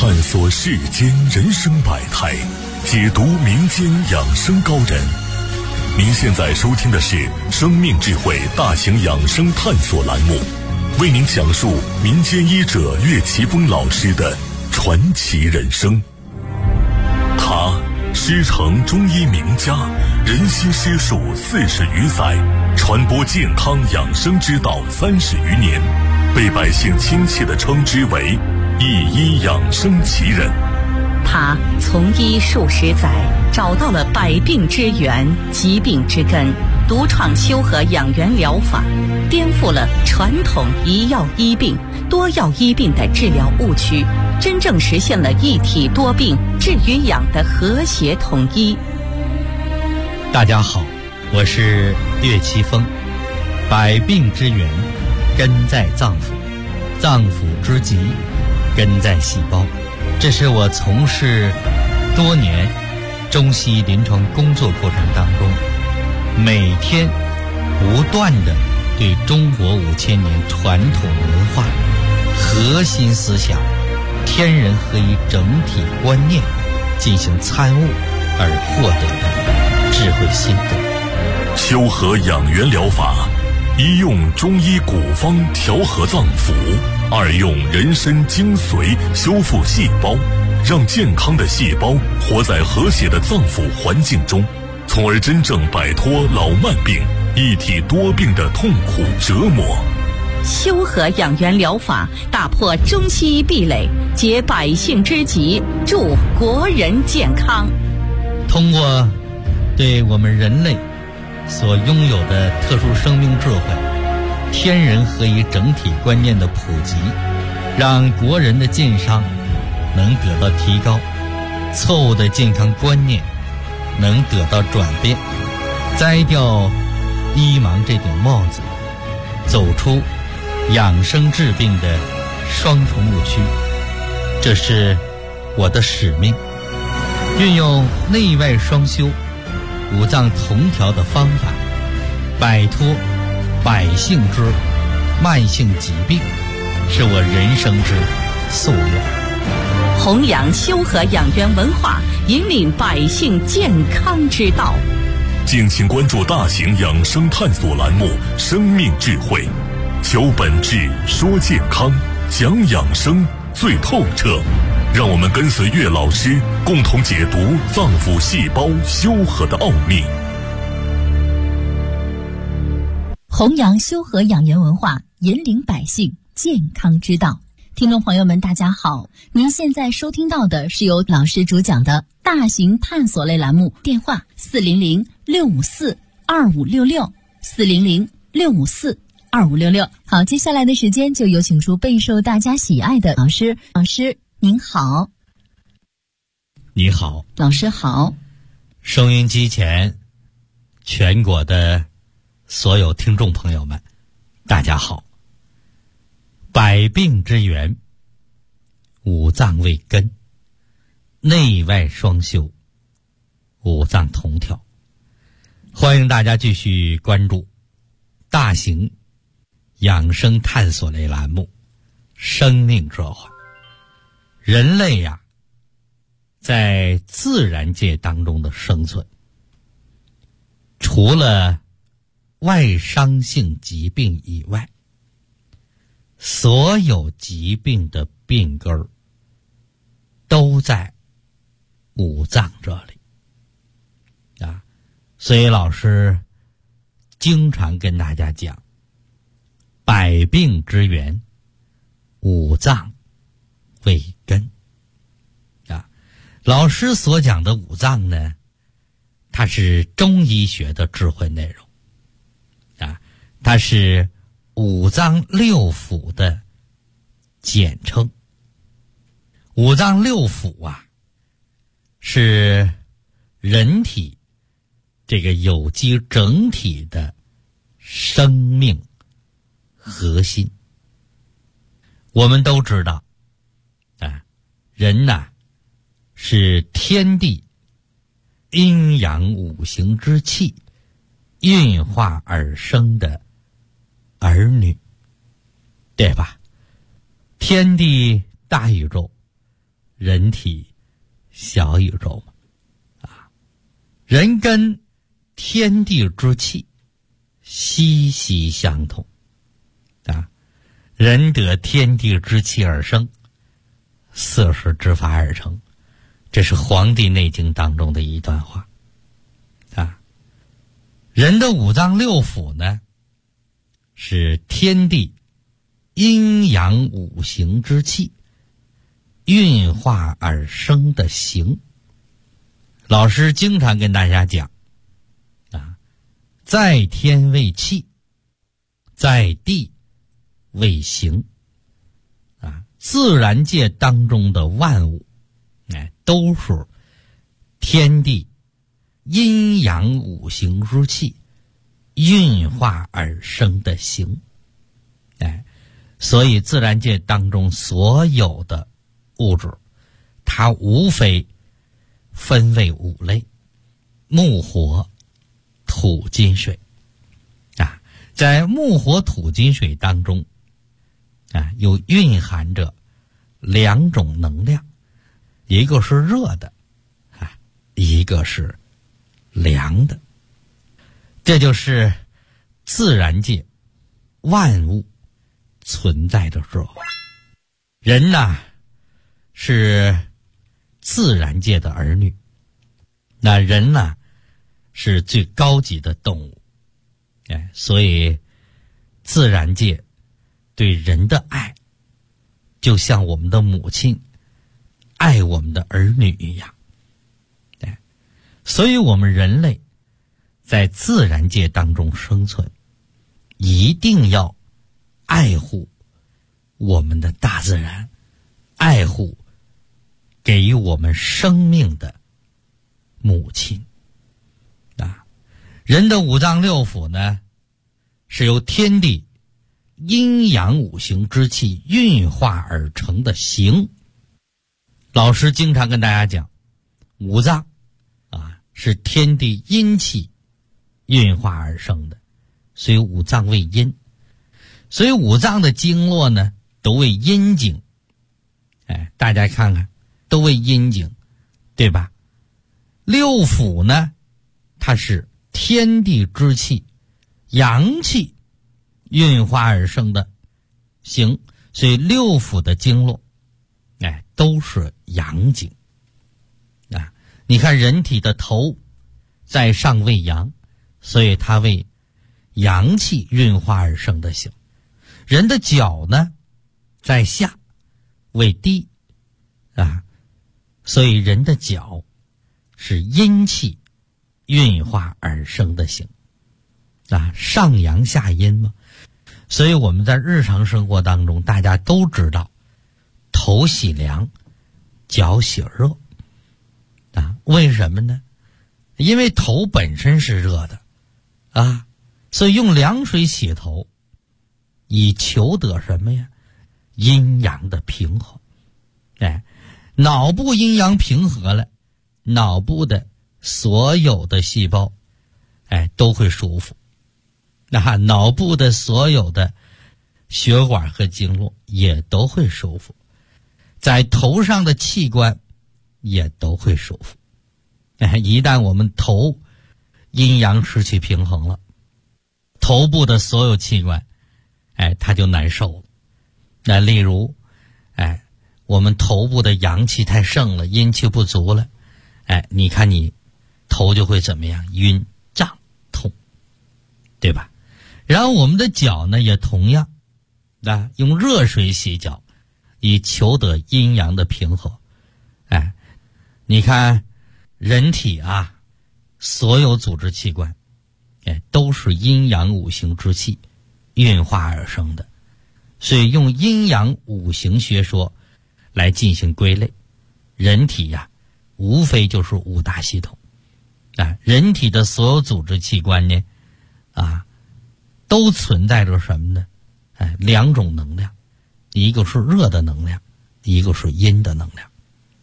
探索世间人生百态，解读民间养生高人。您现在收听的是生命智慧大型养生探索栏目，为您讲述民间医者岳奇峰老师的传奇人生。他师承中医名家，人心师术40余载，传播健康养生之道30余年，被百姓亲切地称之为一医养生奇人。 他从医数十载，找到了百病之源、疾病之根，独创修和养元疗法，颠覆了传统一药医病、多药医病的治疗误区，真正实现了一体多病治与养的和谐统一。 大家好，我是岳奇峰。百病之源根在脏腑，脏腑之疾根在细胞。这是我从事多年中西医临床工作过程当中，每天不断地对中国5000年传统文化核心思想天人合一整体观念进行参悟而获得的智慧心得。 修和养元疗法，一用中医古方调和脏腑，二用人参精髓修复细胞，让健康的细胞活在和谐的脏腑环境中，从而真正摆脱老慢病、一体多病的痛苦折磨。 修和养元疗法打破中西医壁垒，解百姓之急，助国人健康。 通过对我们人类所拥有的特殊生命智慧、天人合一整体观念的普及，让国人的健康能得到提高，错误的健康观念能得到转变，摘掉医盲这顶帽子，走出养生治病的双重误区。这是我的使命，运用内外双修、五脏同调的方法，摆脱百姓之慢性疾病，是我人生之夙愿。 弘扬修和养元文化，引领百姓健康之道。 敬请关注大型养生探索栏目《生命智慧》，求本质，说健康，讲养生最透彻。让我们跟随岳老师，共同解读脏腑细胞修和的奥秘。 弘扬修和养元文化，引领百姓健康之道。听众朋友们大家好，您现在收听到的是由老师主讲的大型探索类栏目，电话400-654-2566 400-654-2566。好，接下来的时间就有请出备受大家喜爱的老师。老师您好。 你好。 老师好。 收音机前全国的所有听众朋友们大家好。百病之源，五脏为根，内外双修，五脏同调。欢迎大家继续关注大型养生探索类栏目《生命智慧》。人类呀，在自然界当中的生存，除了外伤性疾病以外，所有疾病的病根儿都在五脏这里啊，所以老师经常跟大家讲，百病之源，五脏为根啊。老师所讲的五脏呢，它是中医学的智慧内容啊，它是五脏六腑的简称。五脏六腑啊，是人体这个有机整体的生命核心。我们都知道啊，人呐，是天地阴阳五行之气运化而生的儿女，对吧？天地大宇宙人体小宇宙嘛。人跟天地之气息息相通人得天地之气而生，四时之法而成，这是《黄帝内经》当中的一段话人的五脏六腑呢，是天地阴阳五行之气运化而生的形。老师经常跟大家讲在天为气，在地为形自然界当中的万物都是天地阴阳五行之气运化而生的形所以自然界当中所有的物质，它无非分为五类：木火土金水在木火土金水当中有蕴含着两种能量，一个是热的一个是凉的。这就是自然界万物存在的时候。人是自然界的儿女，那人是最高级的动物所以自然界对人的爱就像我们的母亲爱我们的儿女一样所以我们人类在自然界当中生存，一定要爱护我们的大自然，爱护给予我们生命的母亲人的五脏六腑呢，是由天地阴阳五行之气运化而成的形。老师经常跟大家讲，五脏是天地阴气运化而生的，所以五脏为阴，所以五脏的经络呢都为阴经大家看看都为阴经，对吧？六腑呢，它是天地之气阳气运化而生的形，所以六腑的经络都是阳经你看人体的头在上为阳，所以它为阳气运化而生的形。人的脚呢在下为低所以人的脚是阴气运化而生的形上阳下阴嘛。所以我们在日常生活当中大家都知道，头洗凉脚洗热为什么呢？因为头本身是热的所以用凉水洗头，以求得什么呀？阴阳的平衡脑部阴阳平和了，脑部的所有的细胞都会舒服脑部的所有的血管和经络也都会舒服，在头上的器官也都会舒服一旦我们头阴阳失去平衡了，头部的所有器官它就难受了例如我们头部的阳气太盛了，阴气不足了你看你头就会怎么样？晕胀痛，对吧？然后我们的脚呢也同样用热水洗脚，以求得阴阳的平和你看人体所有组织器官都是阴阳五行之气运化而生的，所以用阴阳五行学说来进行归类，人体无非就是五大系统人体的所有组织器官呢都存在着什么呢？两种能量，一个是热的能量，一个是阴的能量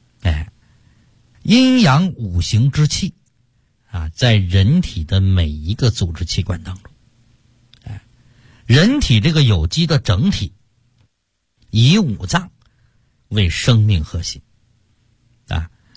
阴阳五行之气在人体的每一个组织器官当中人体这个有机的整体以五脏为生命核心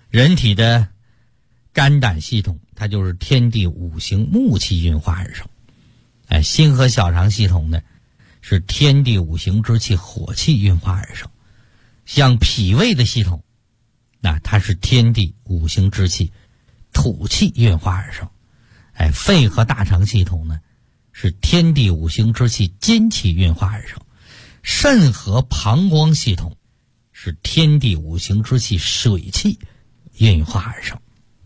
人体的肝胆系统，它就是天地五行木气运化而生。心和小肠系统呢，是天地五行之气火气运化而生。像脾胃的系统，那它是天地五行之气土气运化而生。肺和大肠系统呢，是天地五行之气金气运化而生。肾和膀胱系统是天地五行之气水气运化而生。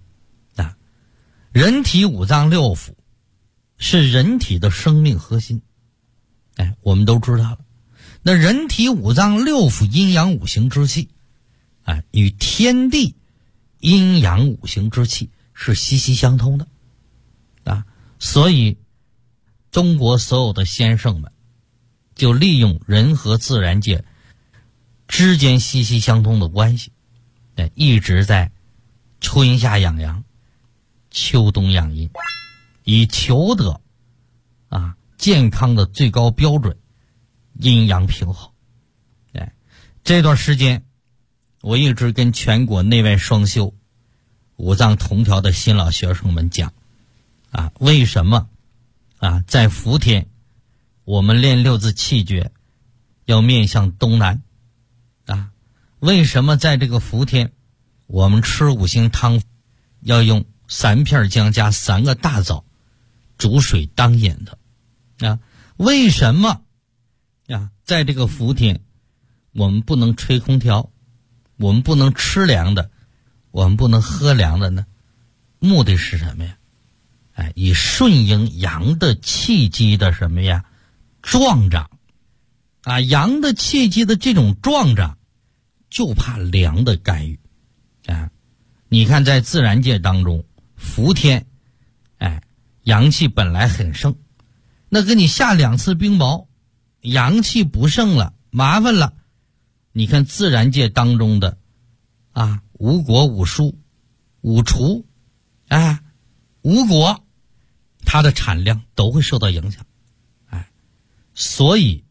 人体五脏六腑是人体的生命核心。我们都知道了，那人体五脏六腑阴阳五行之气与天地阴阳五行之气是息息相通的所以中国所有的先生们就利用人和自然界之间息息相通的关系，一直在春夏养阳，秋冬养阴，以求得健康的最高标准，阴阳平衡。这段时间我一直跟全国内外双修五脏同调的新老学生们讲为什么在伏天我们练六字气诀要面向东南为什么在这个伏天我们吃五行汤要用3片姜加3个大枣煮水当饮的为什么在这个伏天我们不能吹空调，我们不能吃凉的，我们不能喝凉的呢？目的是什么呀？以顺应阳的气机的什么呀？壮长阳的气机的这种壮长就怕凉的干预你看在自然界当中伏天阳气本来很盛，那给你下2次冰雹，阳气不盛了，麻烦了。你看自然界当中的五果五蔬五畜五果，它的产量都会受到影响所以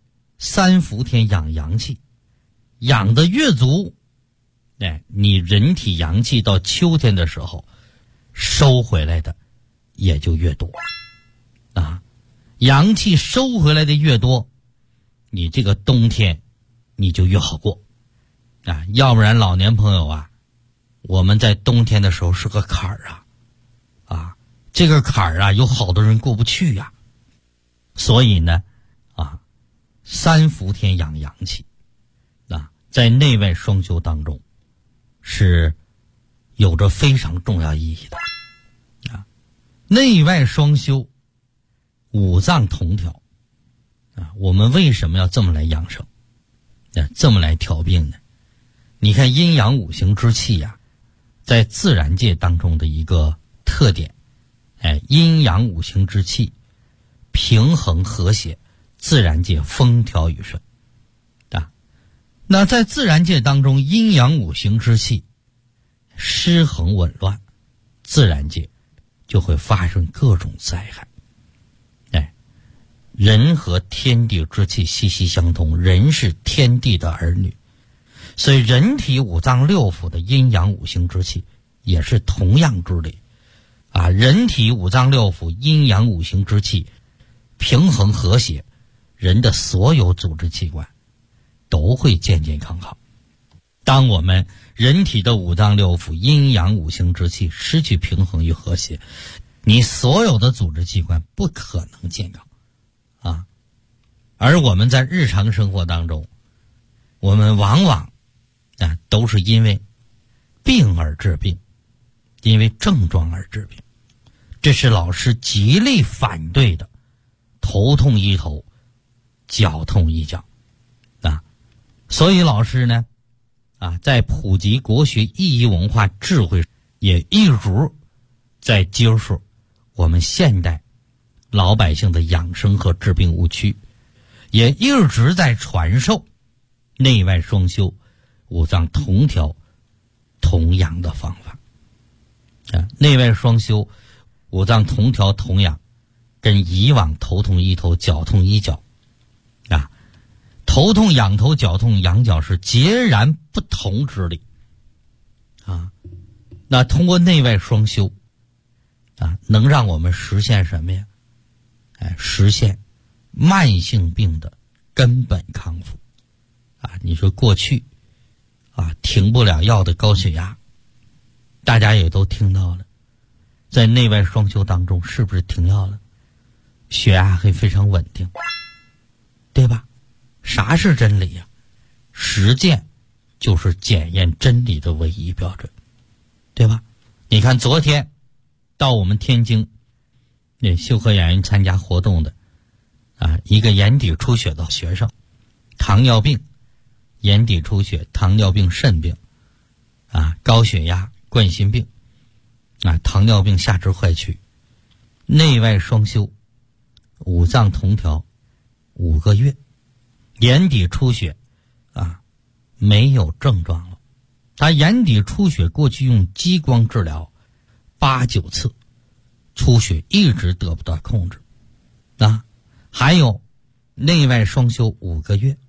3伏天养阳气，养的越足你人体阳气到秋天的时候收回来的也就越多阳气收回来的越多，你这个冬天你就越好过要不然老年朋友我们在冬天的时候是个坎儿这个坎儿有好多人过不去所以呢3伏天养阳气在内外双修当中是有着非常重要意义的内外双修五脏同调我们为什么要这么来养生这么来调病呢？你看阴阳五行之气在自然界当中的一个特点阴阳五行之气平衡和谐，自然界风调雨顺那在自然界当中阴阳五行之气失衡紊乱，自然界就会发生各种灾害人和天地之气息息相通，人是天地的儿女，所以人体五脏六腑的阴阳五行之气也是同样之理人体五脏六腑阴阳五行之气平衡和谐，人的所有组织器官都会健健康康。当我们人体的五脏六腑阴阳五行之气失去平衡与和谐，你所有的组织器官不可能健康而我们在日常生活当中，我们往往都是因为病而治病，因为症状而治病，这是老师极力反对的。头痛医头，脚痛医脚所以老师呢在普及国学意义文化智慧，也一直在接受我们现代老百姓的养生和治病误区，也一直在传授内外双修五脏同调同养的方法内外双修五脏同调同养跟以往头痛医头脚痛医脚头痛养头脚痛养脚是截然不同之理那通过内外双修能让我们实现什么呀？实现慢性病的根本康复你说过去停不了药的高血压，大家也都听到了，在内外双修当中是不是停药了，血压会非常稳定，对吧？啥是真理呀？实践就是检验真理的唯一标准，对吧？你看昨天到我们天津那修和养元参加活动的一个眼底出血的学生，糖尿病、眼底出血、糖尿病、肾病高血压、冠心病糖尿病下肢坏曲，内外双修五脏同调5个月，眼底出血没有症状了。他眼底出血过去用激光治疗8、9次，出血一直得不到控制还有内外双修5个月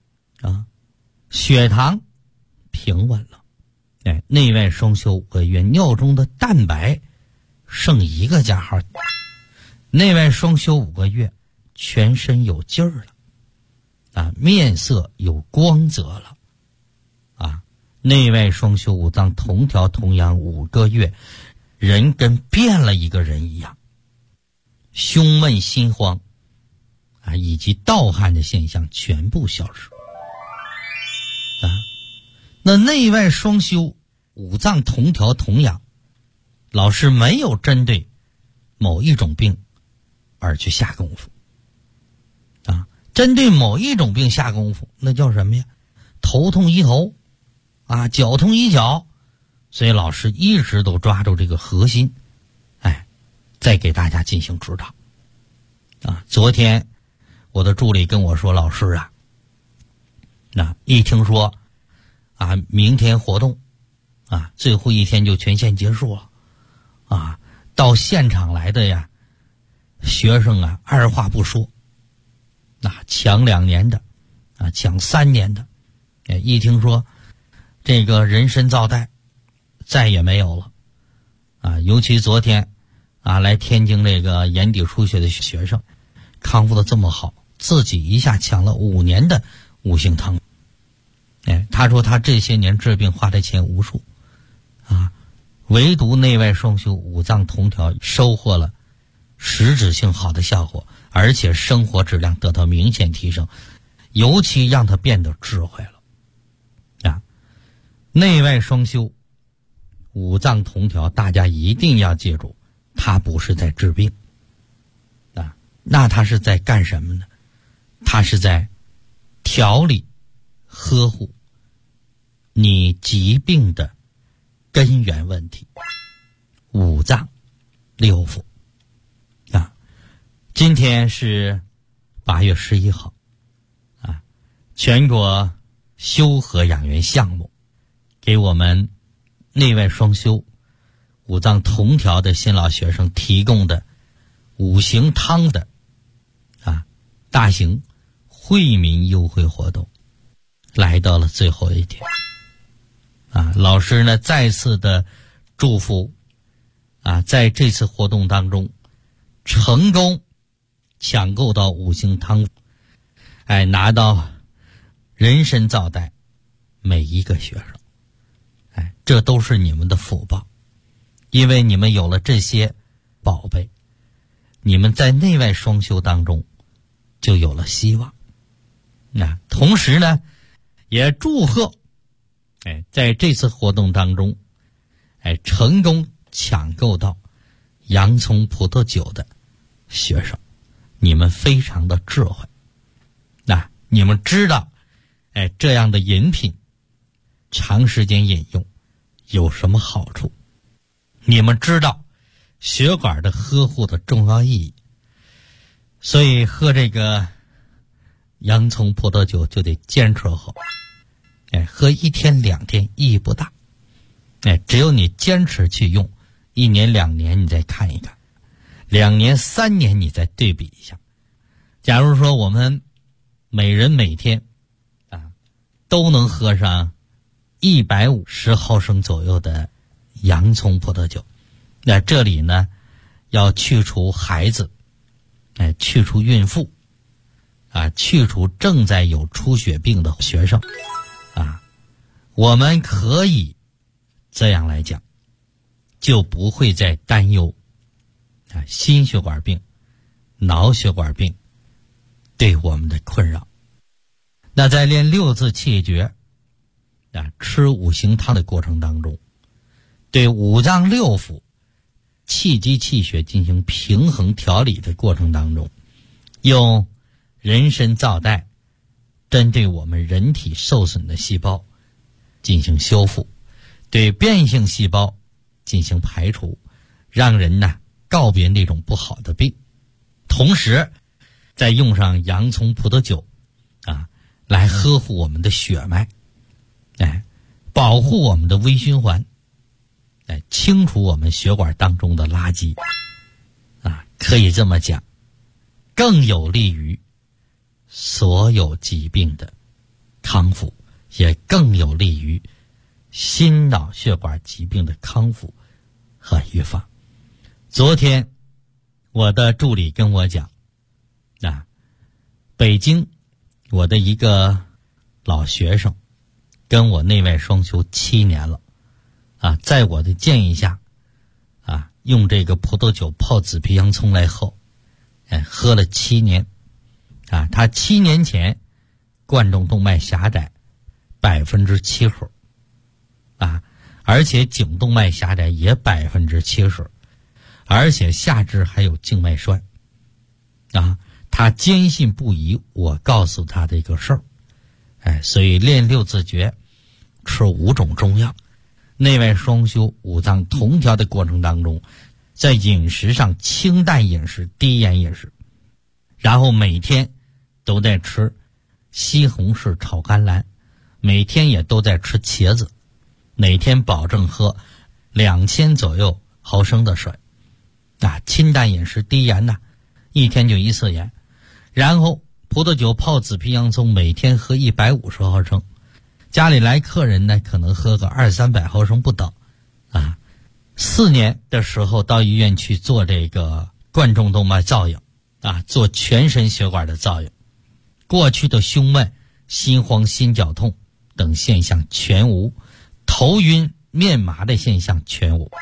血糖平稳了，内外双修5个月，尿中的蛋白剩1个加号，内外双修5个月，全身有劲儿了面色有光泽了内外双修五脏同调同养5个月，人跟变了一个人一样，胸闷心慌以及盗汗的现象全部消失那内外双修五脏同调同养，老师没有针对某一种病而去下功夫针对某一种病下功夫，那叫什么呀？头痛医头脚痛医脚。所以老师一直都抓住这个核心再给大家进行指导昨天我的助理跟我说，老师一听说明天活动最后一天就全线结束了到现场来的呀学生二话不说抢2年的抢3年的一听说这个人参皂苷再也没有了尤其昨天来天津那个眼底出血的学生康复的这么好，自己一下抢了5年的五行汤他说他这些年治病花的钱无数唯独内外双修五脏同调收获了实质性好的效果，而且生活质量得到明显提升，尤其让他变得智慧了内外双修五脏同调，大家一定要记住，它不是在治病那它是在干什么呢？它是在调理呵护你疾病的根源问题，五脏六腑今天是8月11号全国修和养元项目给我们内外双修五脏同调的新老学生提供的五行汤的大型惠民优惠活动来到了最后一天老师呢再次的祝福在这次活动当中成功抢购到五行汤拿到人参皂苷每一个学生这都是你们的福报，因为你们有了这些宝贝，你们在内外双修当中就有了希望同时呢也祝贺在这次活动当中成功抢购到洋葱葡萄酒的学生，你们非常的智慧你们知道这样的饮品长时间饮用有什么好处，你们知道血管的呵护的重要意义，所以喝这个洋葱葡萄酒就得坚持喝喝1天2天意义不大只有你坚持去用1年2年你再看一看，2年3年你再对比一下。假如说我们每人每天都能喝上150毫升左右的洋葱葡萄酒。那这里呢，要去除孩子，去除孕妇，去除正在有出血病的学生，我们可以这样来讲，就不会再担忧心血管病、脑血管病对我们的困扰。那在练六字气诀吃五行汤的过程当中，对五脏六腑气机气血进行平衡调理的过程当中，用人参皂苷针对我们人体受损的细胞进行修复，对变性细胞进行排除，让人告别那种不好的病。同时再用上洋葱葡萄酒来呵护我们的血脉，保护我们的微循环，清除我们血管当中的垃圾，可以这么讲，更有利于所有疾病的康复，也更有利于心脑血管疾病的康复和预防。昨天我的助理跟我讲，北京我的一个老学生跟我内外双修7年了，在我的建议下，用这个葡萄酒泡紫皮洋葱来喝，喝了7年，他7年前冠状动脉狭窄70%，而且颈动脉狭窄也70%，而且下肢还有静脉栓，他坚信不疑我告诉他的一个事儿，所以练六字诀，吃5种中药，内外双修、五脏同调的过程当中，在饮食上清淡饮食、低盐饮食，然后每天都在吃西红柿炒甘蓝，每天也都在吃茄子，每天保证喝2000左右毫升的水，清淡饮食、低盐一天就1次盐，然后葡萄酒泡紫皮洋葱，每天喝150毫升，家里来客人呢，可能喝个200-300毫升不等。4年的时候到医院去做这个冠状动脉造影，做全身血管的造影，过去的胸闷、心慌、心绞痛等现象全无，头晕、面麻的现象全无，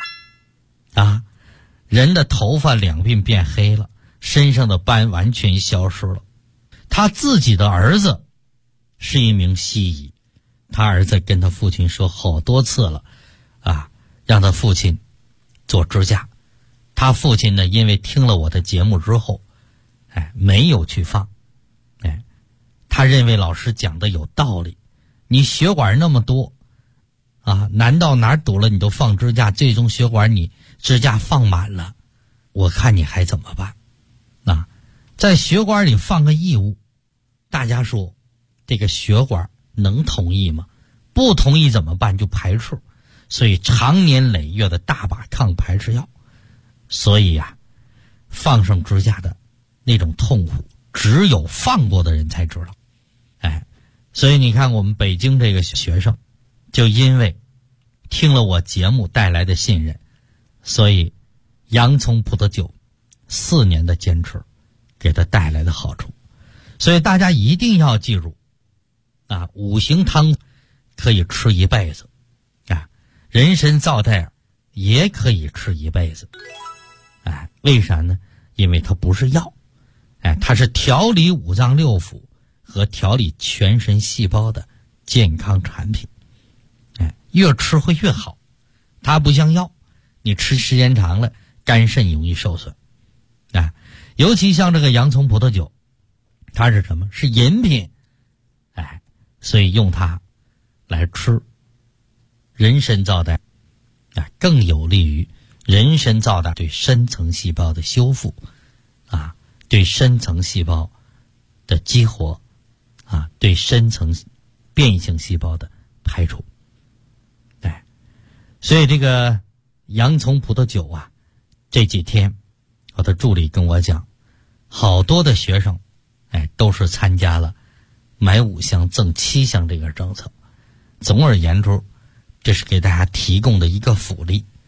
人的头发两鬓变黑了，身上的斑完全消失了。他自己的儿子是一名西医，他儿子跟他父亲说好多次了，让他父亲做支架。他父亲呢，因为听了我的节目之后，没有去放，他认为老师讲的有道理，你血管那么多，难道哪儿堵了你都放支架，最终血管你支架放满了，我看你还怎么办？在血管里放个异物，大家说这个血管能同意吗？不同意怎么办？就排斥，所以长年累月的大把抗排斥药。所以放上支架的那种痛苦，只有放过的人才知道。所以你看我们北京这个学生，就因为听了我节目带来的信任，所以洋葱葡萄酒4年的坚持给他带来的好处。所以大家一定要记住，五行汤可以吃一辈子，人参皂苷也可以吃一辈子。为啥呢？因为它不是药，它是调理五脏六腑和调理全身细胞的健康产品。越吃会越好，它不像药，你吃时间长了肝肾容易受损。尤其像这个洋葱葡萄酒，它是什么？是饮品，所以用它来吃人参皂苷，更有利于人参皂苷对深层细胞的修复，对深层细胞的激活，对深层变性细胞的排除。所以这个洋葱葡萄酒这几天我的助理跟我讲，好多的学生都是参加了买5箱赠7箱这个政策。总而言之，这是给大家提供的一个福利。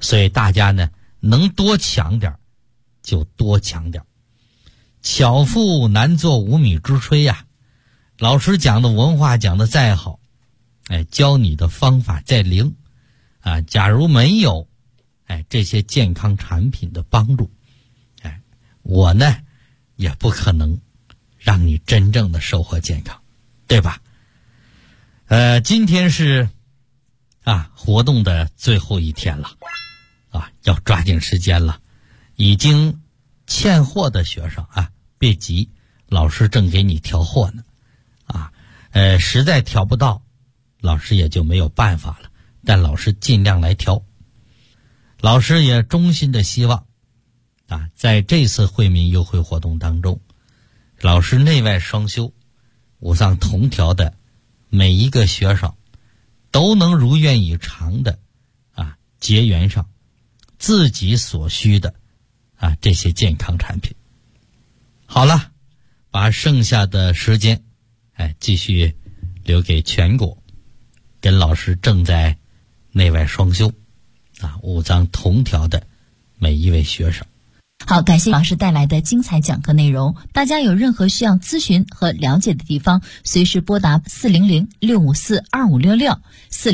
所以大家呢能多抢点就多抢点。巧妇难做无米之炊呀，老师讲的文化讲的再好，教你的方法再灵啊，假如没有这些健康产品的帮助，我呢也不可能让你真正的收获健康，对吧？今天是活动的最后一天了要抓紧时间了。已经欠货的学生别急，老师正给你调货呢实在调不到，老师也就没有办法了，但老师尽量来调。老师也衷心的希望在这次惠民优惠活动当中，老师内外双修五脏同调的每一个学生都能如愿以偿的结缘上自己所需的这些健康产品。好了，把剩下的时间继续留给全国跟老师正在内外双修五脏同调的每一位学生。 好，感谢老师带来的精彩讲课内容。大家有任何需要咨询和了解的地方，随时拨打400-654-2566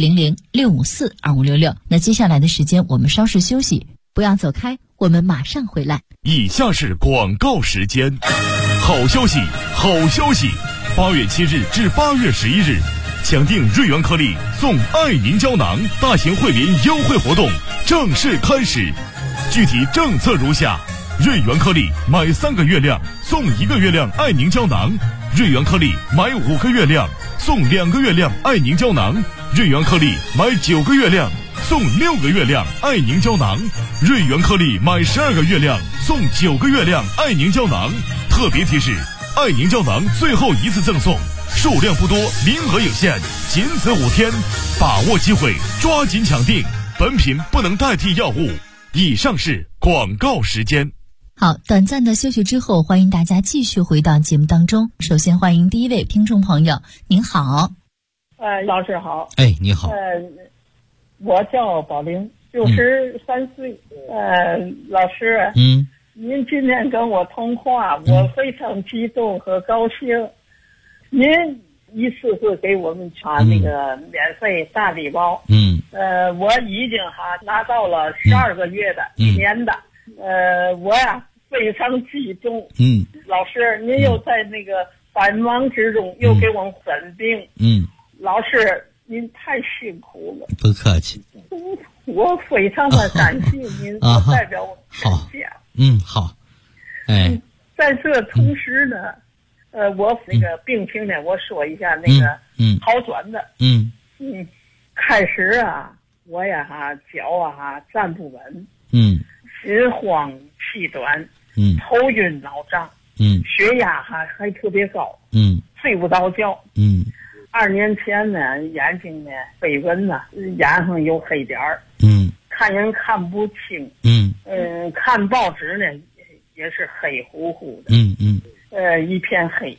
400-654-2566。那接下来的时间我们稍事休息，不要走开，我们马上回来。 以下是广告时间。好消息，好消息！8月7日至8月11日，抢订瑞元颗粒送爱凝胶囊大型惠民优惠活动正式开始。具体政策如下：瑞元颗粒买3个月亮送1个月亮爱凝胶囊，瑞元颗粒买5个月亮送2个月亮爱凝胶囊，瑞元颗粒买9个月亮送6个月亮爱凝胶囊，瑞元颗粒买12个月亮送9个月亮爱凝胶囊。特别提示：爱凝胶囊最后一次赠送，数量不多，名额有限，仅此5天，把握机会，抓紧抢订。本品不能代替药物。以上是广告时间。 好，短暂的休息之后，欢迎大家继续回到节目当中。首先欢迎第一位听众朋友，您好。 老师好。 你好。 我叫宝玲，63岁。老师，您今天跟我通话，我非常激动和高兴。您一次是给我们传那个免费大礼包，我已经拿到了12个月的，1年的，我非常激动。老师，您又在那个繁忙之中又给我诊病，老师您太辛苦了。 不客气。 我非常的感谢您，我代表我全家。 好。 在这同时呢，我那个病情呢，我说一下那个好转的。开始我脚站不稳，心慌气短，头晕脑胀，血压还特别高，睡不着觉。2年前呢，眼睛呢飞蚊眼上有黑点儿，看人看不清，看报纸呢也是黑乎乎的，一片黑，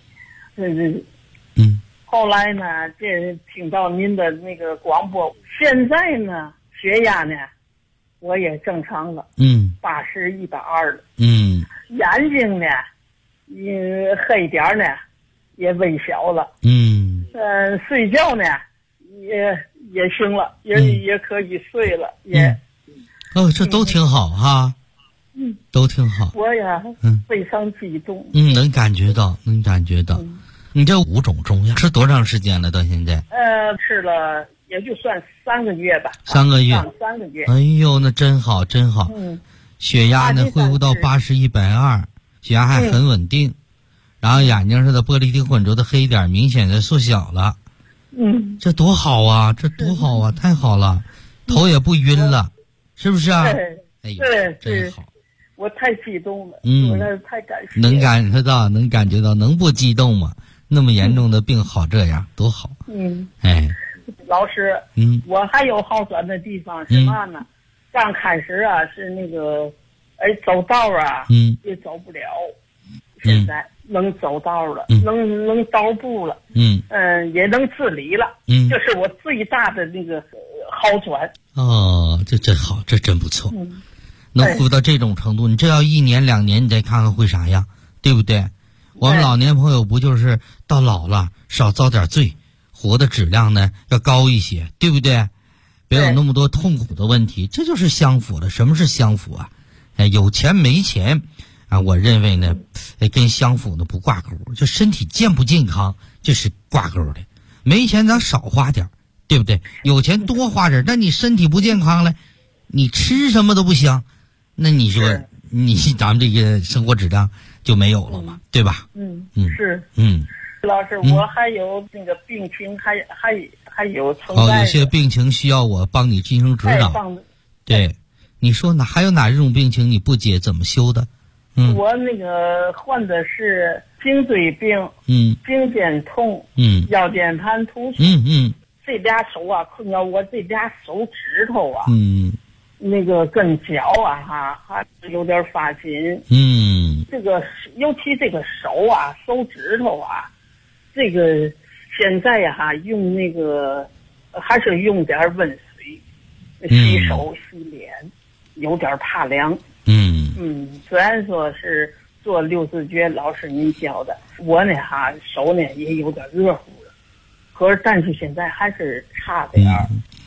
后来呢，这听到您的那个广播，现在呢，血压呢，我也正常了，80、120了，眼睛呢，黑点呢也微小了，睡觉呢也行了，也可以睡了， 这都挺好哈。都挺好。 我呀，非常激动。 能感觉到。你这5种中药吃多长时间了？到现在？ 吃了也就算3个月吧。 3个月。 3个月。 哎呦，那真好，真好。血压呢恢复到80、120，血压还很稳定。然后眼睛上的玻璃体混浊的黑点明显的缩小了。这多好啊！太好了，头也不晕了，是不是啊？哎呦，真好。 我太激动了，我太感谢。 能感觉到，能不激动吗？那么严重的病好这样，多好。 老师，我还有好转的地方是嘛呢？刚开始是那个，走道也走不了，现在能走道了，能踱步了，也能自理了，这是我最大的那个好转。 这好，这真不错。能恢复到这种程度，你这要1年2年，你再看看会啥样，对不对？我们老年朋友不就是到老了少遭点罪，活的质量呢要高一些，对不对？别有那么多痛苦的问题，这就是享福了。什么是享福啊？有钱没钱啊？我认为呢，跟享福呢不挂钩，就身体健不健康这是挂钩的。没钱咱少花点，对不对？有钱多花点，但你身体不健康了，你吃什么都不香，那你说咱们这个生活质量就没有了嘛，对吧？ 是。老师，我还有那个病情，还有存在。 有些病情需要我帮你进行指导。对，你说还有哪一种病情你不解怎么修的？ 我那个患的是颈椎病，颈肩痛，腰间盘突出，这俩手啊困扰我，这俩手指头啊，那个跟脚啊还有点发紧，这个尤其这个手啊手指头啊，这个现在用那个还是用点温水洗手洗脸，有点怕凉。虽然说是做六字诀老师您教的，我呢手呢也有点热乎了，可是但是现在还是差点儿。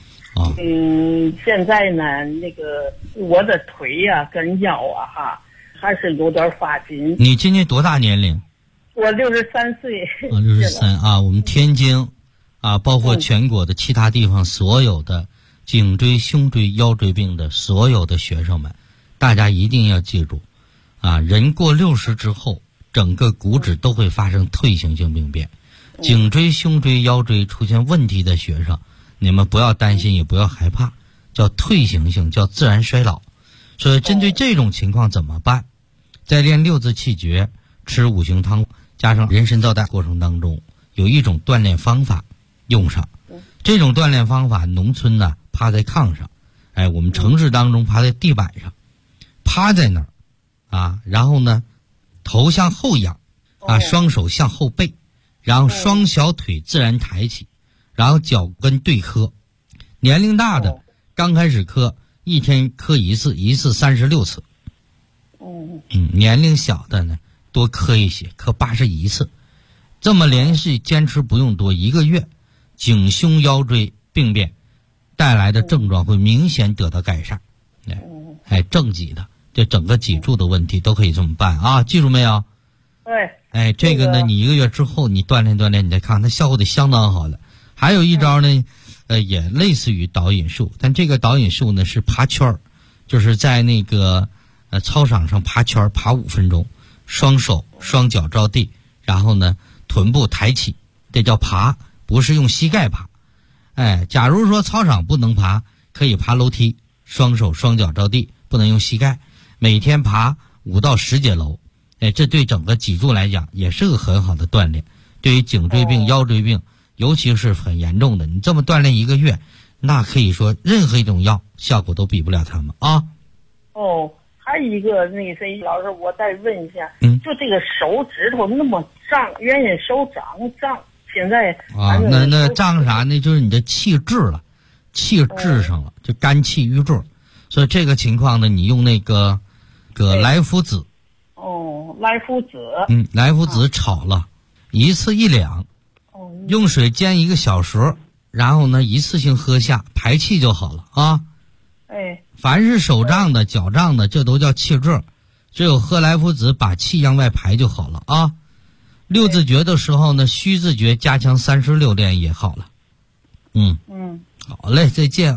现在呢那个我的腿呀跟腰还是有点发紧。 你今年多大年龄？ 我63岁。 63啊，我们天津包括全国的其他地方所有的颈椎、胸椎、腰椎病的所有的学生们，大家一定要记住人过60之后，整个骨质都会发生退行性病变。颈椎、胸椎、腰椎出现问题的学生，你们不要担心，也不要害怕，叫退行性，叫自然衰老。所以针对这种情况怎么办？在练六字气诀、吃五行汤加上人参皂苷过程当中，有一种锻炼方法用上。这种锻炼方法，农村呢趴在炕上，我们城市当中趴在地板上，趴在那儿然后呢头向后仰双手向后背，然后双小腿自然抬起，然后脚跟对磕。年龄大的刚开始磕一天磕一次，一次36次。年龄小的呢多磕一些，磕81次。这么连续坚持不用多1个月，颈胸腰椎病变带来的症状会明显得到改善。正脊的这整个脊柱的问题都可以这么办记住没有？ 对。 这个呢你1个月之后你锻炼锻炼，你再看它效果得相当好的。还有一招呢也类似于导引术，但这个导引术呢是爬圈儿，就是在那个操场上爬圈儿，爬5分钟，双手双脚着地，然后呢臀部抬起，这叫爬，不是用膝盖爬。假如说操场不能爬，可以爬楼梯，双手双脚着地，不能用膝盖，每天爬5到10节楼。这对整个脊柱来讲也是个很好的锻炼。对于颈椎病、腰椎病尤其是很严重的，你这么锻炼1个月，那可以说任何一种药效果都比不了他们还有一个那谁老师，我再问一下，就这个手指头那么胀，原先手胀，现在那胀啥呢？就是你的气滞了，气滞上了，就肝气郁滞。所以这个情况呢，你用那个莱菔子。 莱菔子。 莱菔子炒了，1次1两，用水煎1个小时，然后呢一次性喝下，排气就好了凡是手胀的、脚胀的，这都叫气滞，只有喝莱菔子把气向外排就好了六字诀的时候呢，虚字诀加强36练也好了。好嘞，再见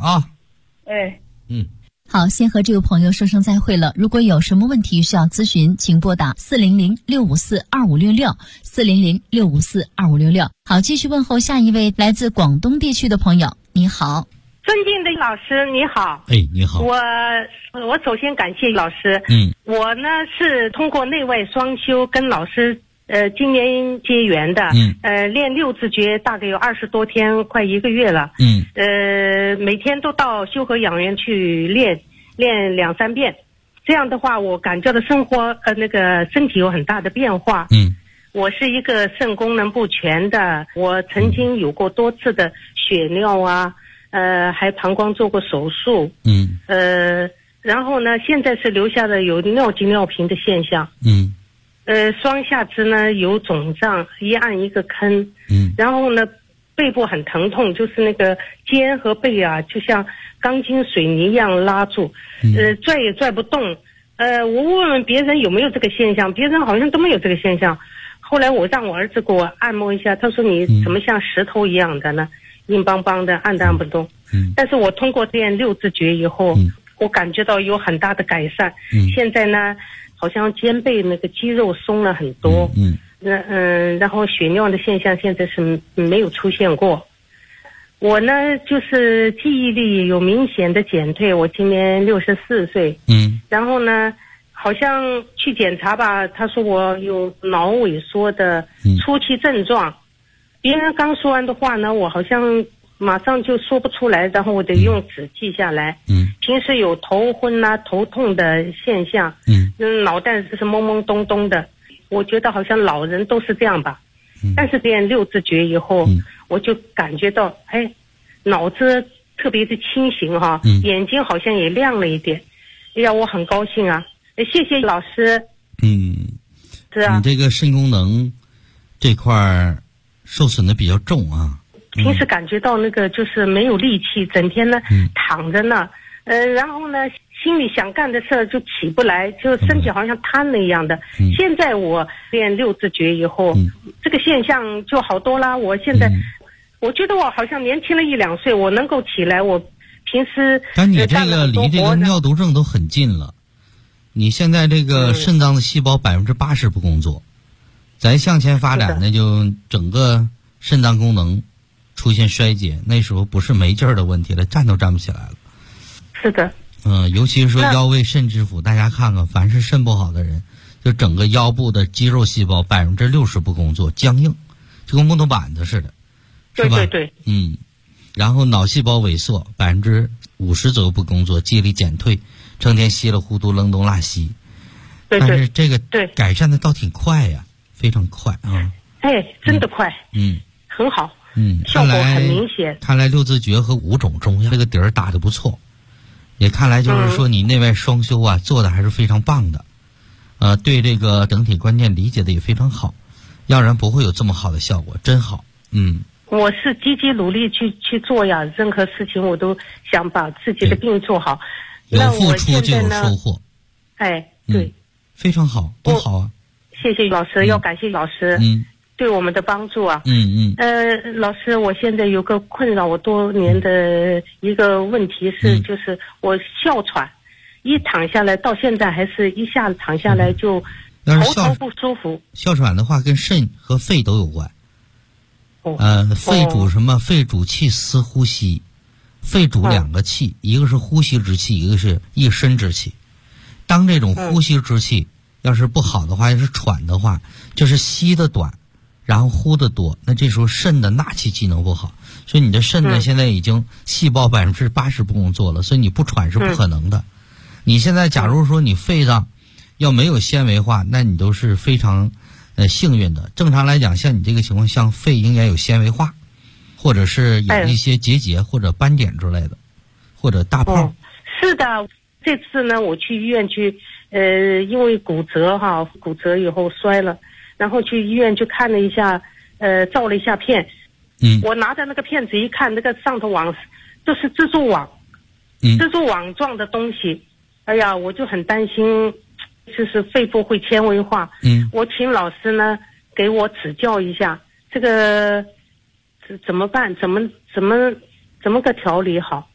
好，先和这位朋友说声再会了。如果有什么问题需要咨询，请拨打400-654-2566 400-654-2566。好，继续问候下一位来自广东地区的朋友。你好， 尊敬的老师，你好。 你好。 我首先感谢老师。我呢是通过内外双修跟老师今年结缘的。练六字诀大概有20多天，快1个月了。每天都到修和养元去练2-3遍。这样的话，我感觉到生活那个身体有很大的变化。我是一个肾功能不全的，我曾经有过多次的血尿还膀胱做过手术。然后呢，现在是留下了有尿急尿频的现象。双下肢呢有肿胀，一按一个坑。然后呢，背部很疼痛，就是那个肩和背啊，就像钢筋水泥一样拉住，拽也拽不动。我问问别人有没有这个现象，别人好像都没有这个现象。后来我让我儿子给我按摩一下，他说你怎么像石头一样的呢？硬邦邦的，按不动。但是我通过练六字诀以后，我感觉到有很大的改善。现在呢，好像肩背那个肌肉松了很多。然后血尿的现象现在是没有出现过。我呢，就是记忆力有明显的减退，我今年64岁。然后呢，好像去检查吧，他说我有脑萎缩的初期症状。别人刚说完的话呢，我好像马上就说不出来，然后我得用纸记下来。平时有头昏啊、头痛的现象。脑袋就是懵懵懂懂的。我觉得好像老人都是这样吧。但是练六字诀以后，我就感觉到，脑子特别的清醒哈，眼睛好像也亮了一点。哎呀，我很高兴啊！谢谢老师。是啊。 你这个肾功能这块受损的比较重啊。 平时感觉到那个就是没有力气，整天呢躺着呢，然后呢心里想干的事儿就起不来，就身体好像瘫了一样的。现在我练六字诀以后，这个现象就好多啦。我现在我觉得我好像年轻了1-2岁，我能够起来。我平时但你这个离这个尿毒症都很近了。你现在这个肾脏的细胞80%不工作，再向前发展呢，就整个肾脏功能出现衰竭，那时候不是没劲儿的问题了，站都站不起来了。 是的。 尤其是说腰胃肾之府，大家看看，凡是肾不好的人，就整个腰部的肌肉细胞60%不工作，僵硬，就跟木头板子似的，是吧？ 对。 然后脑细胞萎缩，50%左右不工作，记忆力减退，成天稀里糊涂扔东拉西。但是这个改善的倒挺快呀，非常快啊。 真的快。很好。效果很明显。 看来六字诀和5种中药这个底儿打得不错，也看来就是说你内外双修啊，做的还是非常棒的。对这个整体观念理解的也非常好，要不然不会有这么好的效果，真好。 我是积极努力去做呀，任何事情我都想把自己的病做好。 有付出就有收获。 对。 非常好，多好啊！ 谢谢老师，要感谢老师。对我们的帮助啊。老师，我现在有个困扰我多年的一个问题是，就是我哮喘，一躺下来到现在还是一下躺下来就头不舒服。 哮喘的话跟肾和肺都有关。肺主什么？肺主气司呼吸，肺主2个气，一个是呼吸之气，一个是一身之气。当这种呼吸之气要是不好的话，要是喘的话，就是吸的短，然后呼的多，那这时候肾的纳气机能不好，所以你的肾呢现在已经细胞80%不工作了，所以你不喘是不可能的。你现在假如说你肺上要没有纤维化，那你都是非常幸运的。正常来讲，像你这个情况，像肺应该有纤维化，或者是有一些结节或者斑点之类的，或者大泡。 是的。这次呢，我去医院去，因为骨折以后摔了，然后去医院去看了一下，照了一下片。我拿着那个片子一看，那个上头网都是蜘蛛网，蜘蛛网状的东西。哎呀，我就很担心，就是肺部会纤维化。我请老师呢给我指教一下，这个怎么办？怎么个调理好？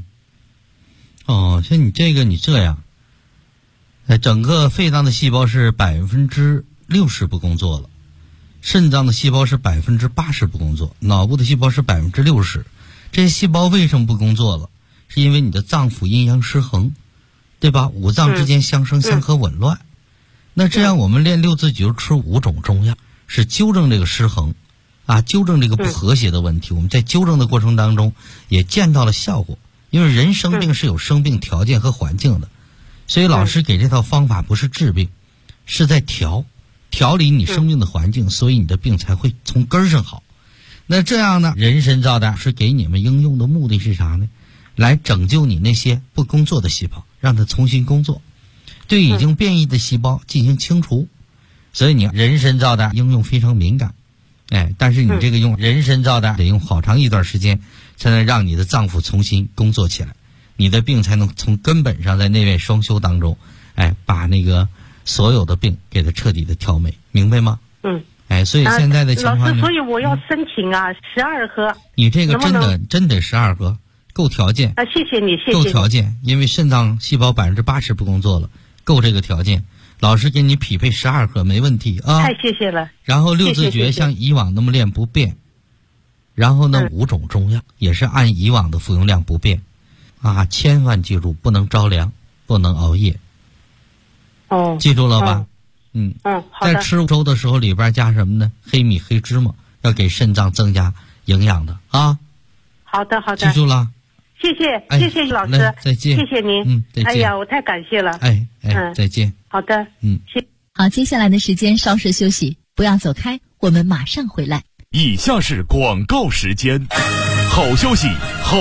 像你这个，你这样，整个肺脏的细胞是60%不工作了，肾脏的细胞是80%不工作，脑部的细胞是60%。这些细胞为什么不工作了？是因为你的脏腑阴阳失衡，对吧？五脏之间相生相克紊乱。那这样我们练六字诀吃5种中药，是纠正这个失衡，纠正这个不和谐的问题。我们在纠正的过程当中也见到了效果。因为人生病是有生病条件和环境的，所以老师给这套方法不是治病，是在调理你生病的环境，所以你的病才会从根儿上好。那这样呢，人参皂苷是给你们应用的目的是啥呢？来拯救你那些不工作的细胞，让它重新工作，对已经变异的细胞进行清除。所以你人参皂苷应用非常敏感，但是你这个用人参皂苷得用好长一段时间，才能让你的脏腑重新工作起来，你的病才能从根本上在内外双修当中，把那个所有的病给它彻底的调美，明白吗？所以现在的情况老师，所以我要申请12盒。 你这个真的12盒够条件谢谢你，谢谢你。 够条件，因为肾脏细胞80%不工作了，够这个条件。老师给你匹配12盒没问题啊！ 太谢谢了。 然后六字诀像以往那么练不变，然后呢5种中药也是按以往的服用量不变千万记住不能着凉，不能熬夜。记住了吧？ 好的。 在吃粥的时候里边加什么呢？黑米、黑芝麻，要给肾脏增加营养的啊。 好的。 记住了。 谢谢老师， 再见。 谢谢您。 再见。 哎呀，我太感谢了。 再见。 好的。 好，接下来的时间稍事休息，不要走开，我们马上回来。 以下是广告时间。好消息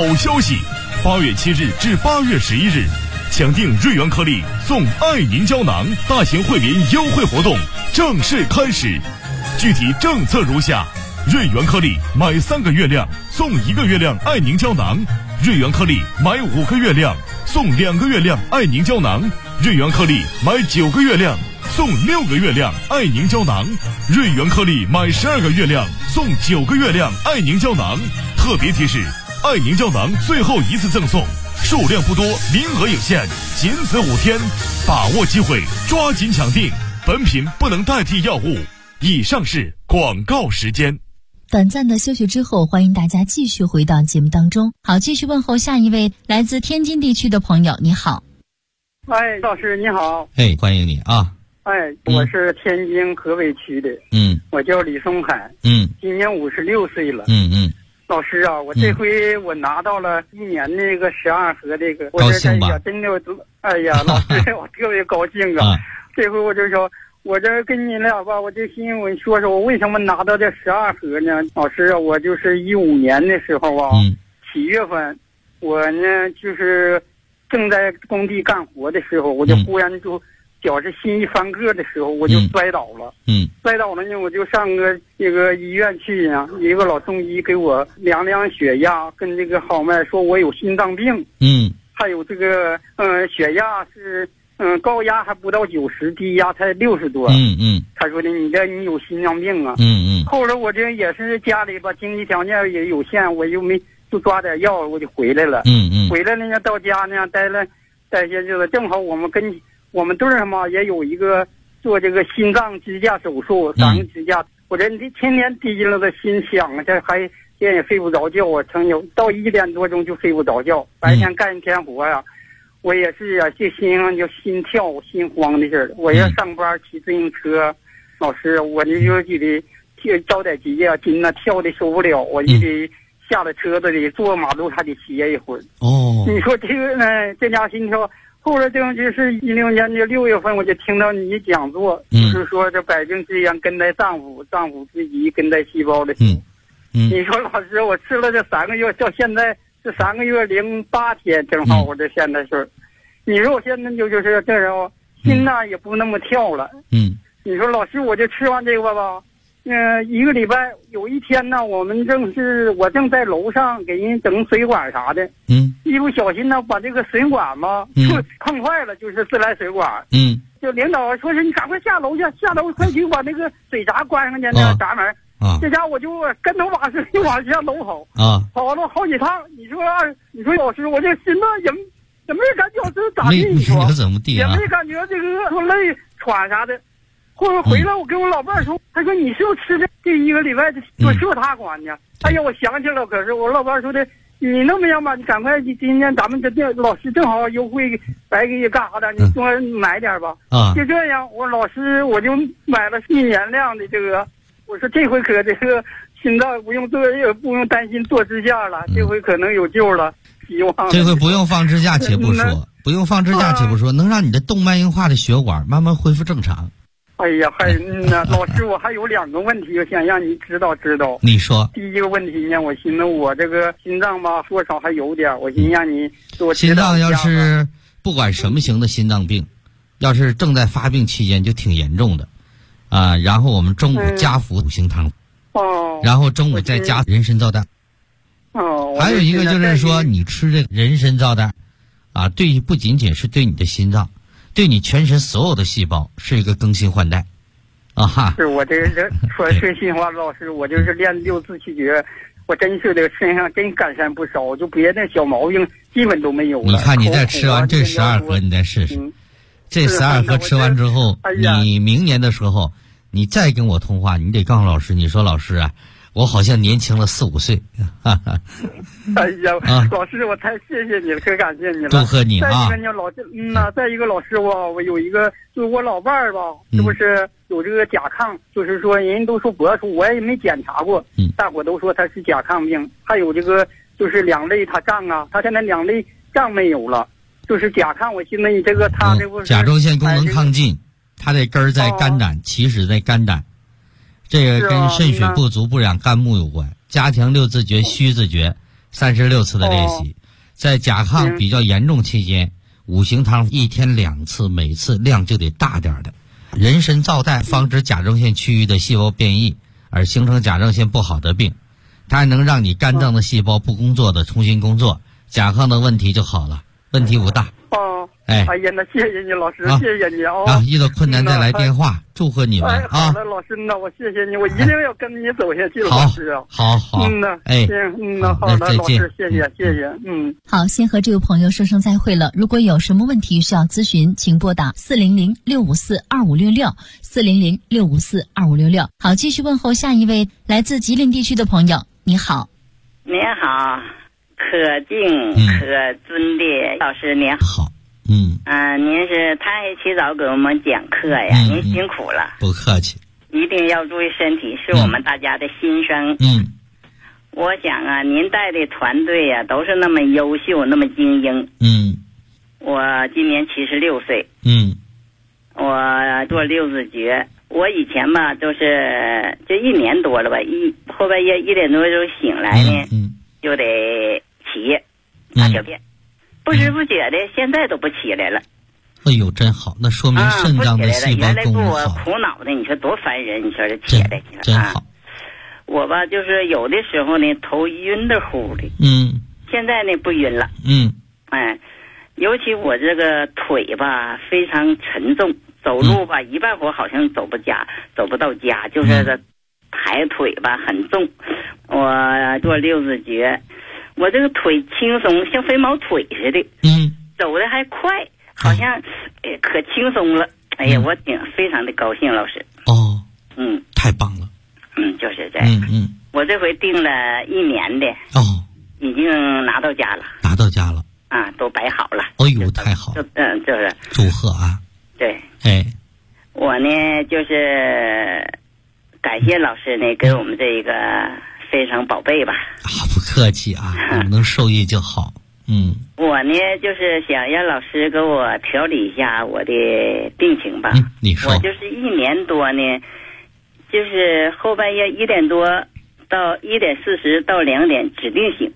！8月7日至8月11日，抢订瑞元颗粒送爱凝胶囊大型惠民优惠活动正式开始。具体政策如下：瑞元颗粒买3个月亮送1个月亮爱凝胶囊，瑞元颗粒买5个月亮送2个月亮爱凝胶囊，瑞元颗粒买9个月亮送6个月亮爱凝胶囊，瑞元颗粒买12个月亮送9个月亮爱凝胶囊。特别提示：爱凝胶囊最后一次赠送，数量不多，名额有限，仅此5天，把握机会，抓紧抢订。本品不能代替药物。以上是广告时间。 短暂的休息之后，欢迎大家继续回到节目当中。好，继续问候下一位来自天津地区的朋友，你好。 老师你好。 欢迎你啊。 我是天津河北区的。我叫李松海。今年56岁了。老师啊，我这回我拿到了1年那个12盒这个， 高兴吧？ 真的，老师我特别高兴啊！这回我就说，我这跟你俩吧，我这心我说说我为什么拿到这12盒呢？老师啊，我就是15年的时候7月份，我呢就是正在工地干活的时候，我就忽然就脚是心一翻个的时候，我就摔倒了。摔倒了呢，我就上这个医院去呢，一个老中医给我量血压跟这个号脉，说我有心脏病。还有这个血压是高压还不到90，低压才60多。他说的你有心脏病啊。后来我这也是家里吧经济条件也有限，我又没就抓点药，我就回来了。回来了呢，到家呢待些日子，正好我们队儿嘛也有一个做这个心脏支架手术，3个支架，我这天天低下来的心想啊，这也睡不着觉啊，曾有到1点多钟就睡不着觉，白天干一天活呀，我也是啊，这心上就心跳心慌的事儿。我要上班骑自行车，老师我这就得着点急呀，筋呐跳的受不了，我就得下了车子里坐马路还得歇一会儿。你说这个呢，这家心跳。后来就是16年的6月份，我就听到你讲座，就是说这百病之源根在脏腑，脏腑之极根在细胞的。你说老师，我吃了这3个月，到现在这3个月08天，正好我这现在是，你说我现在就是这样，心呐也不那么跳了。你说老师，我就吃完这个吧。1个礼拜有一天呢，我正在楼上给人整水管啥的，一不小心呢把这个水管嘛碰坏了，就是自来水管。就领导说是你赶快下楼去，下楼快去把那个水闸关上去，那个闸门。这家我就跟头把水往下楼跑了好几趟。你说老师，我这心呐也没感觉是咋地？你说怎么地啊？ 也没感觉这个说累喘啥的。后来回来，我跟我老伴说，他说你是不是吃这1个礼拜我说他管呢？哎呀，我想起了，可是我老伴说的，你那么样吧，你赶快今天咱们这店老师正好优惠，白给你干啥的，你多买点吧。就这样，我老师我就买了1年量的这个，我说这回可这个心脏不用担心做支架了，这回可能有救了，希望。 这回不用放支架且不说，能让你的动脉硬化的血管慢慢恢复正常。 哎呀，老师，我还有2个问题，我想让你知道。 你说。 第一个问题呢，我寻思我这个心脏吧，多少还有点，我寻思让你给我心脏要是不管什么型的心脏病，要是正在发病期间就挺严重的，啊，然后我们中午加服5型汤，然后中午再加人参皂苷。还有一个就是说，你吃这人参皂苷，啊，不仅仅是对你的心脏，对你全身所有的细胞是一个更新换代，啊哈。 是我这人说真心话，老师，我就是练6字气诀，我真是的身上真改善不少，就别的小毛病基本都没有了。 你看你再吃完这12盒，你再试试，这12盒吃完之后，你明年的时候，你再跟我通话，你得告诉老师，你说老师啊，我好像年轻了4、5岁。 哎呀，老师，我太谢谢你了，可感谢你了， 祝贺你啊！ 再一个呢，再一个老师，我有一个，就是我老伴儿吧，是不是有这个甲亢？就是说人都说博出，我也没检查过，大伙都说他是甲亢病，还有这个就是2类他胀啊，他现在2类胀没有了，就是甲亢。我寻思你这个他这不甲状腺功能亢进，他这根儿在肝胆，起始在肝胆。这个跟肾水不足、不养肝木有关。加强6字诀、虚字诀36次的练习，在甲亢比较严重期间，5型汤1天2次，每次量就得大点的。人参皂苷防止甲状腺区域的细胞变异，而形成甲状腺不好的病。它还能让你肝脏的细胞不工作的重新工作，甲亢的问题就好了，问题不大。 哎呀，那谢谢你，老师，谢谢你啊！遇到困难再来电话，祝贺你们啊！ 好的，老师，那我谢谢你，我一定要跟你走下去，老师啊！ 好， 好的， 再见， 老师，谢谢， 好，先和这位朋友说声再会了。如果有什么问题需要咨询，请拨打400-654-2566，400-654-2566。好，继续问候下一位来自吉林地区的朋友，你好。 您好，可敬可尊的老师，您好。您是太黑起早给我们讲课呀，您辛苦了。 不客气。 一定要注意身体，是我们大家的心声。我想啊，您带的团队呀，都是那么优秀，那么精英。我今年76岁。我做6字诀。我以前吧，就1年多了吧，后半夜1点多就醒来呢，就得起大小便。不知不觉的，现在都不起来了。 哎呦，真好，那说明肾脏的细胞功能好。 原来给我苦恼的，你说多烦人，你说这起来真好。 我吧，就是有的时候呢，头晕的乎的。现在呢不晕了。尤其我这个腿吧非常沉重，走路吧一半会好像走不到家，就是这抬腿吧很重。我做6字诀。我这个腿轻松，像飞毛腿似的，走的还快，好像可轻松了。哎呀，我非常的高兴，老师。 太棒了。 就是这样。我这回订了1年的。已经拿到家了。啊，都摆好了。 哎呦，太好了。 就是祝贺啊。 对。我呢就是感谢老师呢给我们这个非常宝贝吧。 不客气啊，我们能受益就好。 我呢就是想让老师给我调理一下我的病情吧。 你说。 我就是1年多呢，就是后半夜1点多到1点40到2点指定醒。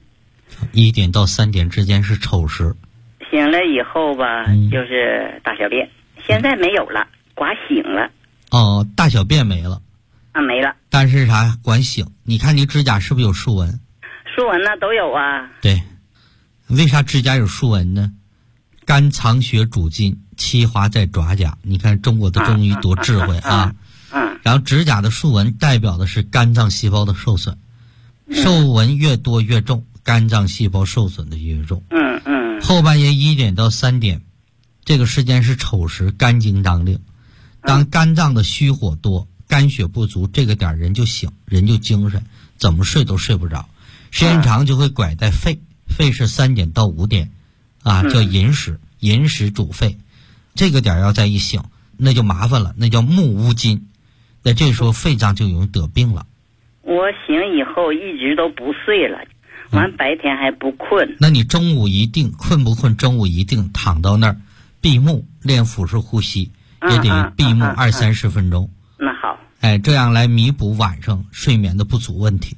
1点到3点之间是丑时。 醒了以后吧，就是大小便，现在没有了，刮醒了。 大小便没了。 没了。 但是啥？管醒。你看你指甲是不是有竖纹？ 竖纹呢都有啊。 对，为啥指甲有竖纹呢？肝藏血主筋，气华在爪甲。你看中国的中医多智慧啊！然后指甲的竖纹代表的是肝脏细胞的受损，皱纹越多越重，肝脏细胞受损的越重。后半夜1点到3点，这个时间是丑时，肝经当令。当肝脏的虚火多，肝血不足，这个点人就醒，人就精神，怎么睡都睡不着。时间长就会拐在肺，肺是3点到5点，叫寅时，寅时主肺。这个点要再一醒，那就麻烦了，那叫木乌金。那这时候肺脏就容易得病了。 我醒以后一直都不睡了，完白天还不困。 那你中午一定困不困？中午一定躺到那儿闭目练腹式呼吸， 也得闭目20-30分钟。 那好。 这样来弥补晚上睡眠的不足问题。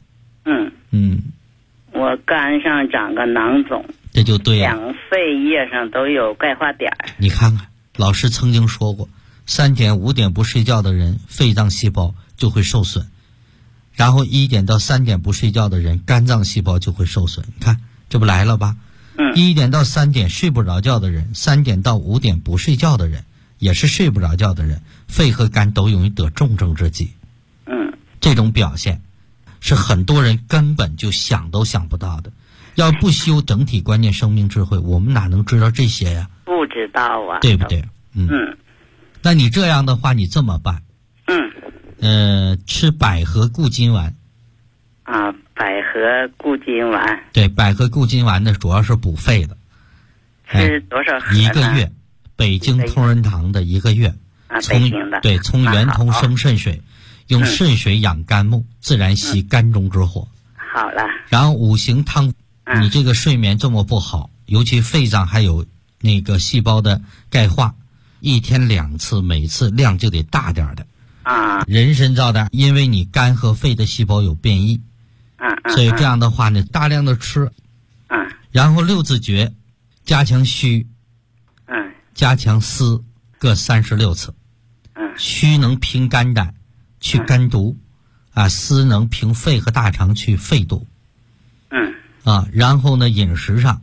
我肝上长个囊肿， 这就对了。 两肺叶上都有钙化点。 你看看，老师曾经说过，3点5点不睡觉的人，肺脏细胞就会受损；然后1点到3点不睡觉的人，肝脏细胞就会受损。你看，这不来了吧？1点到3点睡不着觉的人，3点到5点不睡觉的人，也是睡不着觉的人，肺和肝都容易得重症之疾。这种表现是很多人根本就想都想不到的。要不修整体观念生命智慧，我们哪能知道这些呀？ 不知道啊， 对不对？那你这样的话，你这么办？吃百合固金丸。 百合固金丸。 对，百合固金丸呢，主要是补肺的。 是多少盒呢 ？1个月，北京同仁堂的1个月。从圆通生肾水。用肾水养肝木，自然息肝中之火。 好了。 然后5行汤，你这个睡眠这么不好，尤其肺脏还有那个细胞的钙化，1天2次，每次量就得大点的。人参皂的，因为你肝和肺的细胞有变异，所以这样的话呢，大量的吃。然后6字诀，加强虚，加强思，各36次。虚能平肝胆。去肝毒，思能平肺和大肠去肺毒。然后呢，饮食上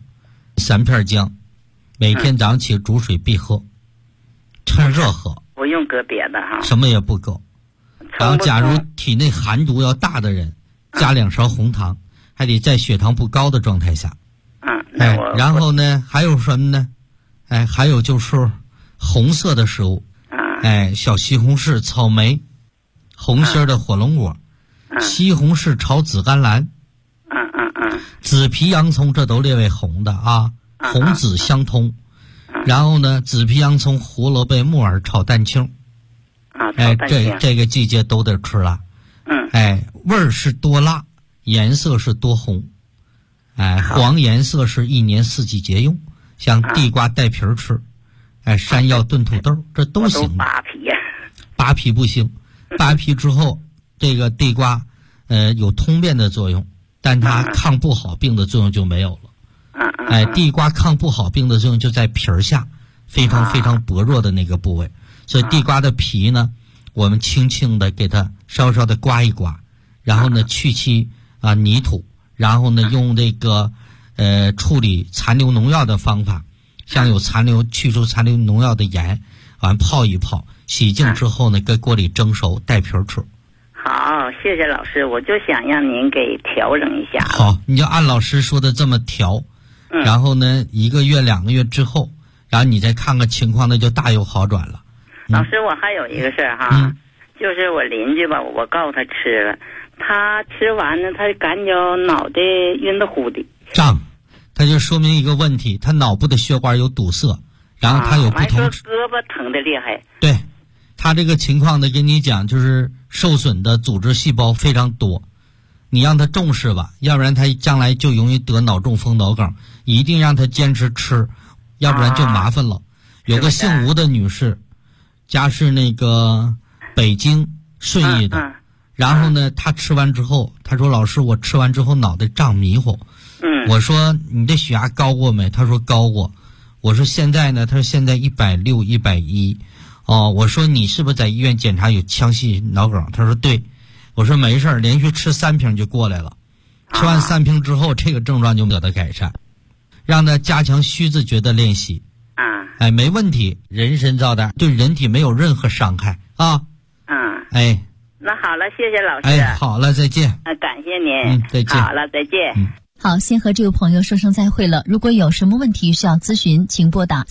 3片姜，每天早上起煮水必喝，趁热喝， 不用搁别的哈， 什么也不搁。然后假如体内寒毒要大的人，加2勺红糖，还得在血糖不高的状态下。然后呢，还有什么呢？还有就是红色的食物，小西红柿、草莓。红心的火龙果，西红柿炒紫甘蓝，紫皮洋葱，这都列为红的啊，红紫相通。然后呢，紫皮洋葱、胡萝卜、木耳炒蛋清，这个季节都得吃了。味儿是多辣，颜色是多红，黄颜色是1年4季节用，像地瓜带皮儿吃，山药炖土豆，这都行。扒皮不行。扒皮之后，这个地瓜，有通便的作用，但它抗不好病的作用就没有了。地瓜抗不好病的作用就在皮儿下，非常非常薄弱的那个部位。所以地瓜的皮呢，我们轻轻的给它稍稍的刮一刮，然后呢去其泥土，然后呢用这个处理残留农药的方法，像有去除残留农药的盐，完泡一泡。洗净之后呢，搁锅里蒸熟，带皮儿吃。 好，谢谢老师，我就想让您给调整一下。 好，你就按老师说的这么调，然后呢，1个月2个月之后，然后你再看看情况，那就大有好转了。 老师，我还有一个事儿哈，就是我邻居吧，我告诉他吃了，他吃完呢，他感觉脑袋晕得乎的胀，他就说明一个问题，他脑部的血管有堵塞，然后他有不同。 胳膊疼得厉害。 对。他这个情况呢，跟你讲，就是受损的组织细胞非常多，你让他重视吧，要不然他将来就容易得脑中风、脑梗。一定让他坚持吃，要不然就麻烦了。有个姓吴的女士，家是那个北京顺义的，然后呢，她吃完之后，她说：“老师，我吃完之后脑袋胀迷糊。”我说：“你的血压高过没？”她说：“高过。”我说：“现在呢？”她说：“现在160、110。”我说你是不是在医院检查有腔隙脑梗？他说对。我说没事儿，连续吃3瓶就过来了。吃完3瓶之后，这个症状就得到改善。让他加强虚字诀的练习。没问题，人参皂的对人体没有任何伤害啊。 那好了，谢谢老师。 好了，再见。 感谢您。 再见。 好了，再见。 好，先和这位朋友说声再会了。如果有什么问题需要咨询，请拨打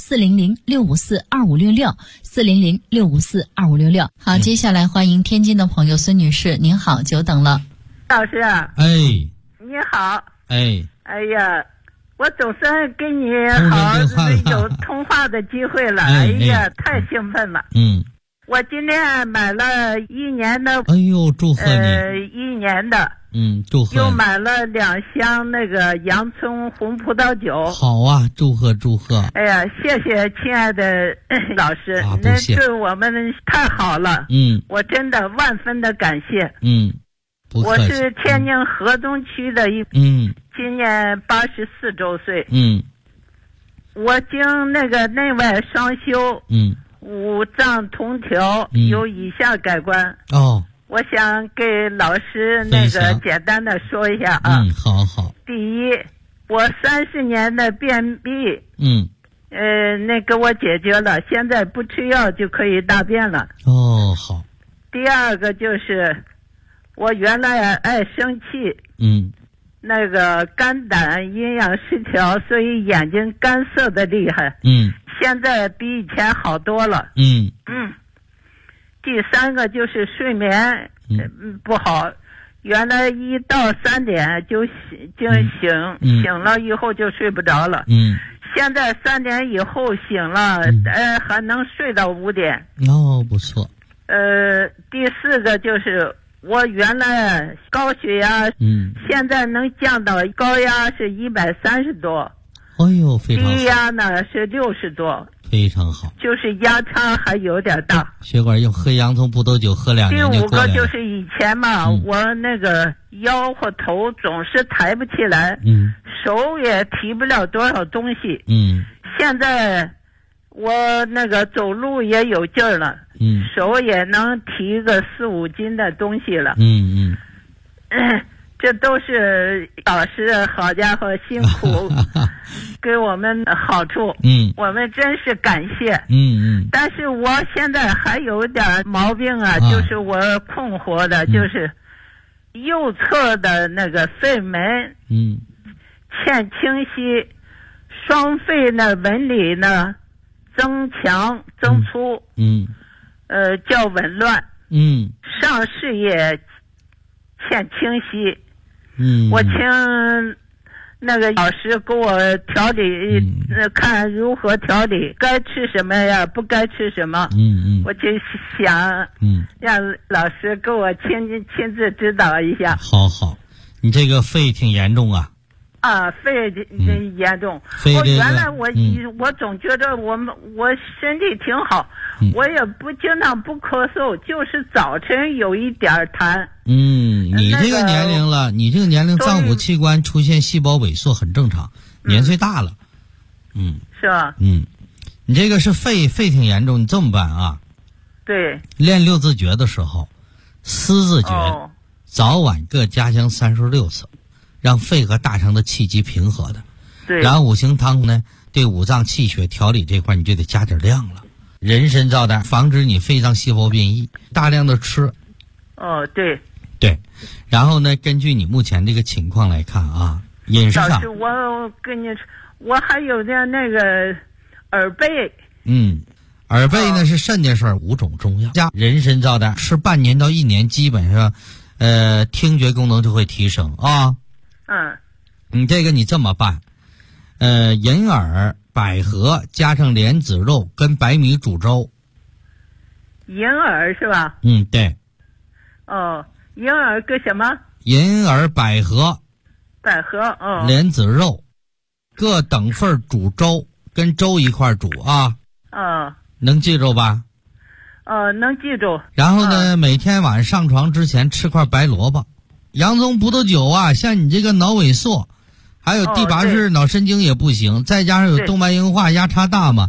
400-654-2566 400-654-2566。好，接下来欢迎天津的朋友孙女士，您好，久等了。 老师啊， 你好。 哎呀，我总算跟你好有通话的机会了。哎呀，太兴奋了。 我今天买了1年的， 哎呦，祝贺你 ！1年的， 祝贺。 又买了2箱那个洋葱红葡萄酒。 好啊，祝贺祝贺！ 哎呀，谢谢亲爱的老师，那对我们太好了。我真的万分的感谢。我是天津河东区的今年84周岁。我经那个内外双修。五脏同调，有以下改观。我想给老师那个简单的说一下啊。 好。 第一，我30年的便秘，那给我解决了，现在不吃药就可以大便了。 好。 第二个就是我原来爱生气，那个肝胆阴阳失调，所以眼睛干涩的厉害。现在比以前好多了。第三个就是睡眠不好，原来1到3点就醒了以后就睡不着了。现在3点以后醒了，还能睡到5点。 不错。 第四个就是我原来高血压，现在能降到高压是130多。 哎呦，非常好。 低压呢是60多， 非常好。 就是压差还有点大。 血管用喝洋葱葡萄酒喝2年就过来了。 第5个就是以前嘛，我那个腰或头总是抬不起来，手也提不了多少东西。现在我那个走路也有劲儿了，手也能提个4、5斤的东西了。这都是老师，好家伙，辛苦给我们好处。我们真是感谢。但是我现在还有点毛病啊，就是我困惑的，就是右侧的那个肺门欠清晰，双肺呢纹理呢增强增粗，较紊乱，上视野欠清晰。我请那个老师给我调理，看如何调理，该吃什么呀，不该吃什么。我就想让老师给我亲自指导一下。 好，你这个肺挺严重啊。 肺严重。原来我总觉得我身体挺好，我也经常不咳嗽，就是早晨有一点痰。 你这个年龄了，你这个年龄脏腑器官出现细胞萎缩很正常，年岁大了。 是吧？ 你这个是肺挺严重，你这么办啊？ 对。 练6字诀的时候，4字诀，早晚各加香36次。让肺和大肠的气机平和的。 对。 然后五行汤呢，对五脏气血调理这块你就得加点量了。人参皂苷防止你肺脏细胞变异，大量的吃。 对。 然后呢，根据你目前这个情况来看啊，饮食上。 老师，我跟你说，我还有点那个耳背。 耳背呢是肾的事儿，5种中药加人参皂苷，吃半年到1年，基本上，听觉功能就会提升啊。你这个你这么办，银耳、百合加上莲子肉跟白米煮粥。 银耳是吧？ 对。 银耳跟什么？ 银耳、百合。莲子肉，各等份煮粥，跟粥一块煮啊。能记住吧？ 能记住。 然后呢，每天晚上上床之前吃块白萝卜。洋葱葡萄酒啊，像你这个脑萎缩，还有第8式脑神经也不行，再加上有动脉硬化、压差大嘛，